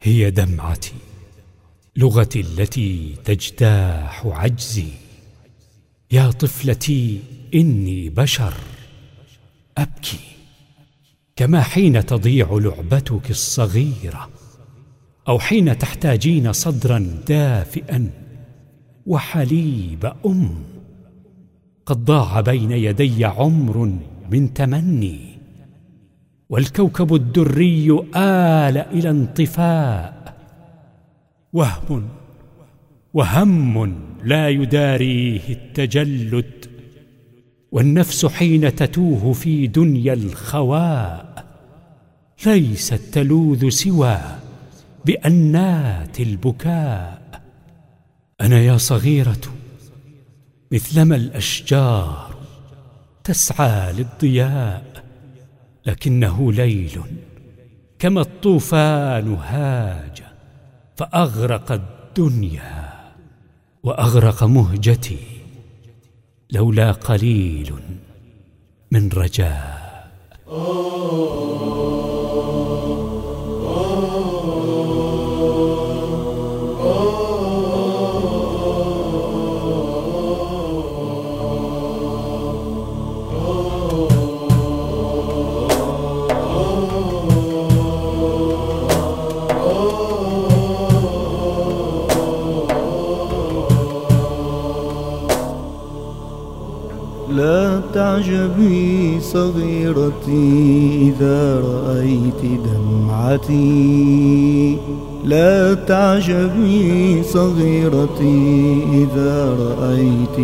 هي دمعتي، لغتي التي تجتاح عجزي. يا طفلتي إني بشر أبكي، كما حين تضيع لعبتك الصغيرة، أو حين تحتاجين صدرا دافئا وحليب قد ضاع بين يدي عمر من تمني، والكوكب الدري آل إلى انطفاء. وهم لا يداريه التجلد، والنفس حين تتوه في دنيا الخواء ليست تلوذ سوى بأنات البكاء. أنا يا صغيرة مثلما الأشجار تسعى للضياء، لكنه ليل كما الطوفان هاج فأغرق الدنيا وأغرق مهجتي، لولا قليل من رجاء. لا تعجبي صغيرتي إذا رأيت دمعتي، لا تعجبي صغيرتي إذا رأيت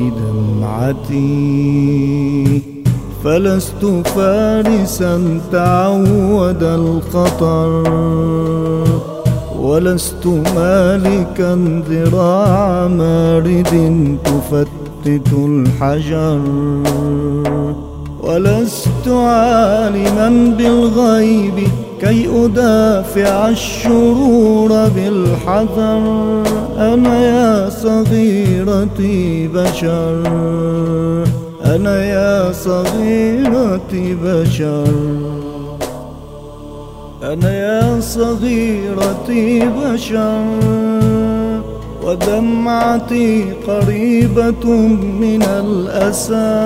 دمعتي، فلست فارسا تعود الخطر، ولست مالكا ذراع مارد تفتت الحجر، ولست عالما بالغيب كي أدافع الشرور بالحذر. أنا يا صغيرتي بشر، أنا يا صغيرتي بشر، أنا يا صغيرتي بشر، ودمعتي قريبة من الأسى،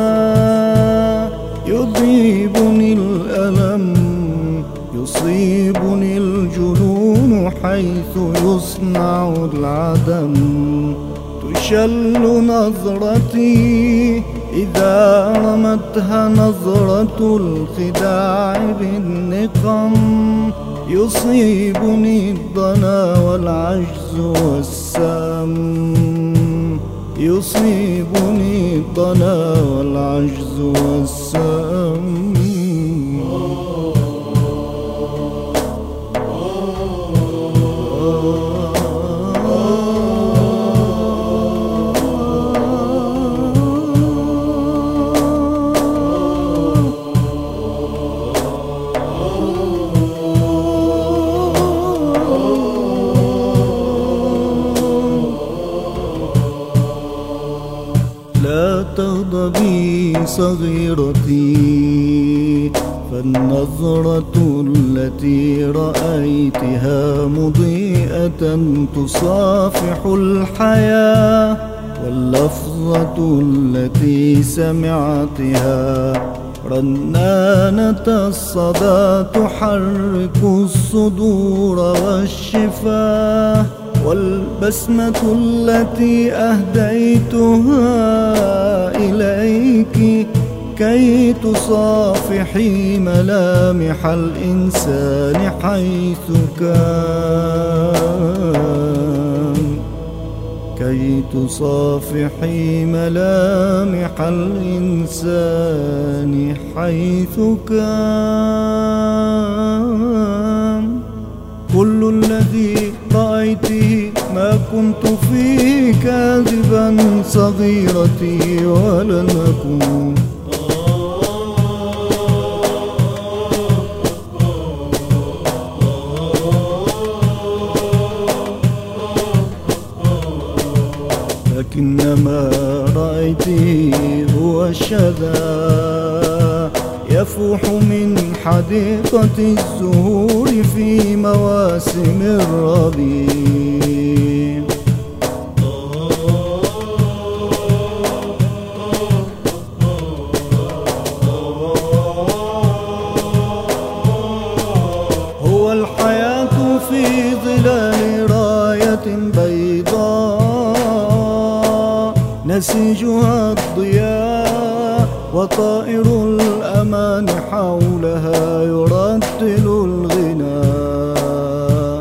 يذيبني الألم يصيبني الجنون حيث يصنع العدم، تشل نظرتي إذا رمتها نظرة الخداع بالنقم، يصيبني الضنا والعجز والسام، يصيبني الضنا والعجز والسام. لا تغضبي صغيرتي، فالنظرة التي رأيتها مضيئة تصافح الحياة، واللفظة التي سمعتها رنانة الصدى تحرك الصدور والشفاه، والبسمة التي أهديتها إليك كي تصافحي ملامح الإنسان حيث كان، كي تصافحي ملامح الإنسان حيث كان. كل الذي رأيته ما كنت فيه كاذبا صغيرتي ولن أكون، لكن ما رأيته هو الشذا يفوح من حديقة الزهور في مواسم الربيع. هو الحياة في ظلال راية بيضاء نسيجها الضياء، وطائر الأمان حولها يرتل الغناء.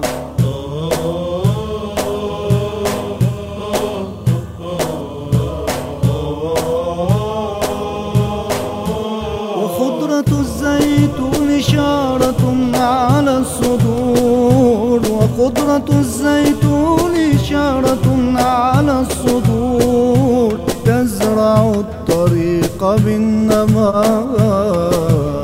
وخضرة الزيتون شارة على الصدور، وخضرة الزيتون شارة على الصدور، تزرع الطريق بالنبات.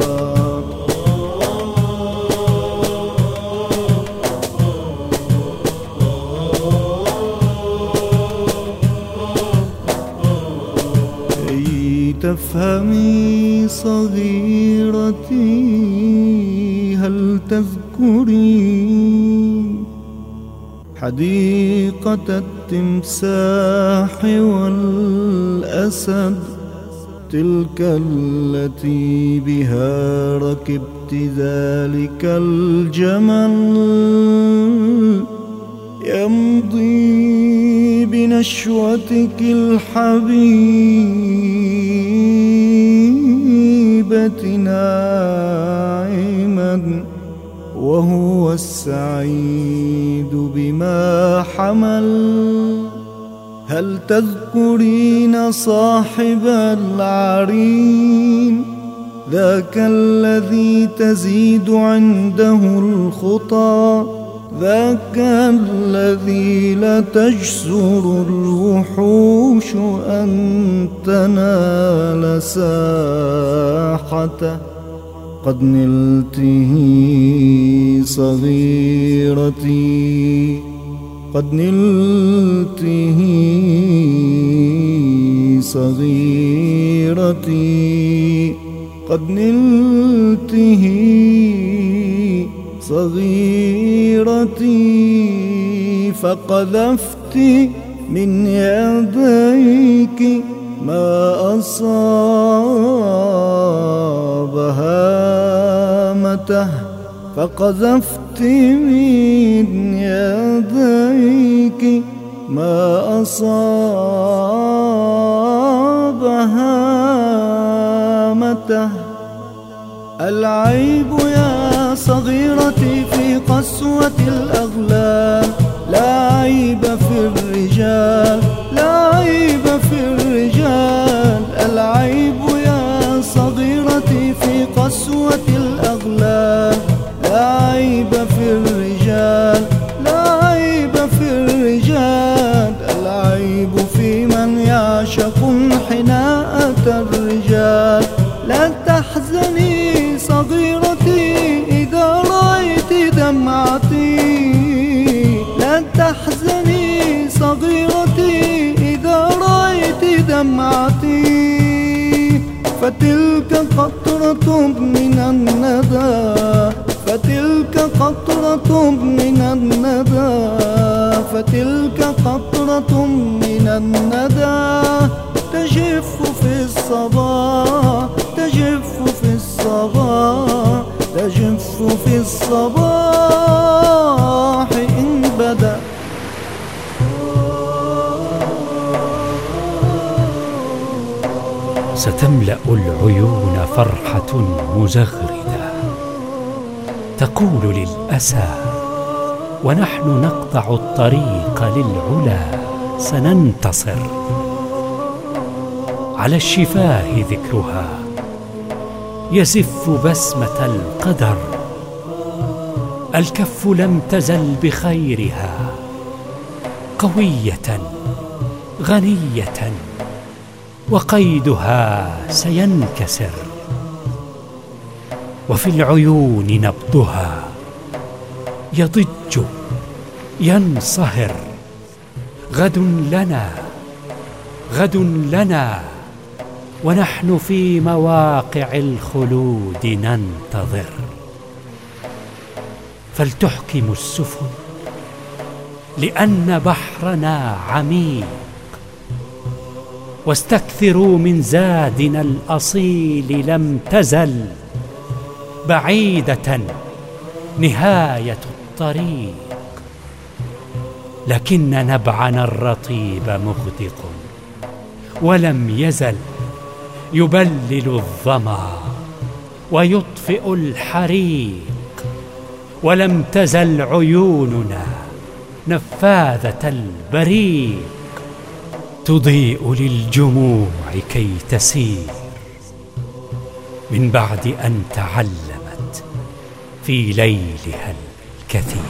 كي تفهمي صغيرتي، هل تذكرين حديقة التمساح والأسد، تلك التي بها ركبت ذلك الجمل، يمضي بنشوتك الحبيبة ناعما، وهو السعيد بما حمل. هل تذكرين صاحب العرين، ذاك الذي تزيد عنده الخطى، ذاك الذي لا تجسر الوحوش أن تنال ساحته؟ قد نلته صغيرتي، قد نلته صغيرتي، قد نلته صغيرتي. فقذفت من يديك ما أصاب هامته، فقذفت من يديك ما أصاب هامته. العيب يا صغيرتي في قسوة الأغلال، لا عيب في الرجال، لا عيب في الرجال. العيب يا صغيرتي في قسوة الأغلال، لا عيب في الرجال، لا عيب في الرجال. العيب في من يعشق حناءة الرجال. لا تحزني صغيرتي إذا رأيت دمعتي، لا تحزني صغيرتي إذا رأيت دمعتي. فتلك قطرة من الندى، فتلك قطرة من الندى، فتلك قطرة من الندى. تجف في الصباح، تجف في الصباح، تجف في الصباح إن بدا. ستملأ العيون فرحة مزغردة تقول للأسى، ونحن نقطع الطريق للعلا سننتصر. على الشفاه ذكرها يزف بسمة القدر، الكف لم تزل بخيرها قوية غنية، وقيدها سينكسر. وفي العيون نبضها يضج ينصهر. غد لنا، غد لنا، ونحن في مواقع الخلود ننتظر. فلتحكم السفن لأن بحرنا عميق، واستكثروا من زادنا الأصيل، لم تزل بعيدة نهاية الطريق. لكن نبعنا الرطيب مغدق، ولم يزل يبلل الظما ويطفئ الحريق. ولم تزل عيوننا نفاذة البريق، تضيء للجموع كي تسير من بعد أن تعلمت في ليلها الكثير.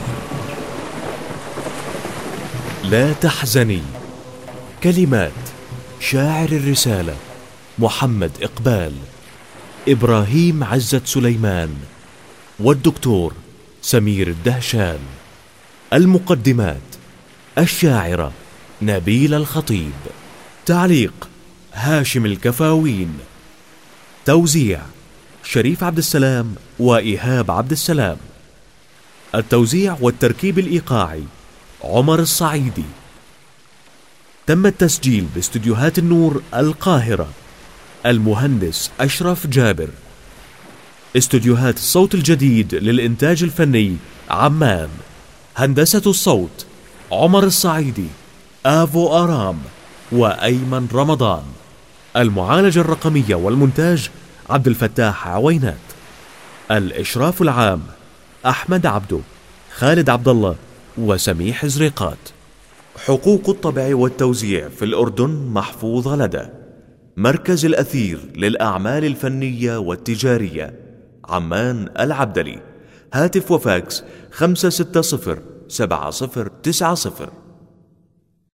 لا تحزني. كلمات شاعر الرسالة محمد إقبال، إبراهيم عزت سليمان، والدكتور سمير الدهشان. المقدمات الشاعرة نبيل الخطيب، تعليق هاشم الكفاوين، توزيع شريف عبد السلام وإيهاب عبد السلام، التوزيع والتركيب الإيقاعي عمر الصعيدي. تم التسجيل باستديوهات النور القاهرة، المهندس أشرف جابر. استديوهات الصوت الجديد للإنتاج الفني عمان. هندسة الصوت عمر الصعيدي، آفو آرام وأيمن رمضان. المعالجة الرقمية والمونتاج عبد الفتاح عوينات. الإشراف العام أحمد عبدو، خالد عبد الله وسميح زريقات. حقوق الطبع والتوزيع في الأردن محفوظة لدى مركز الأثير للأعمال الفنية والتجارية، عمان العبدلي. هاتف وفاكس 560 7090.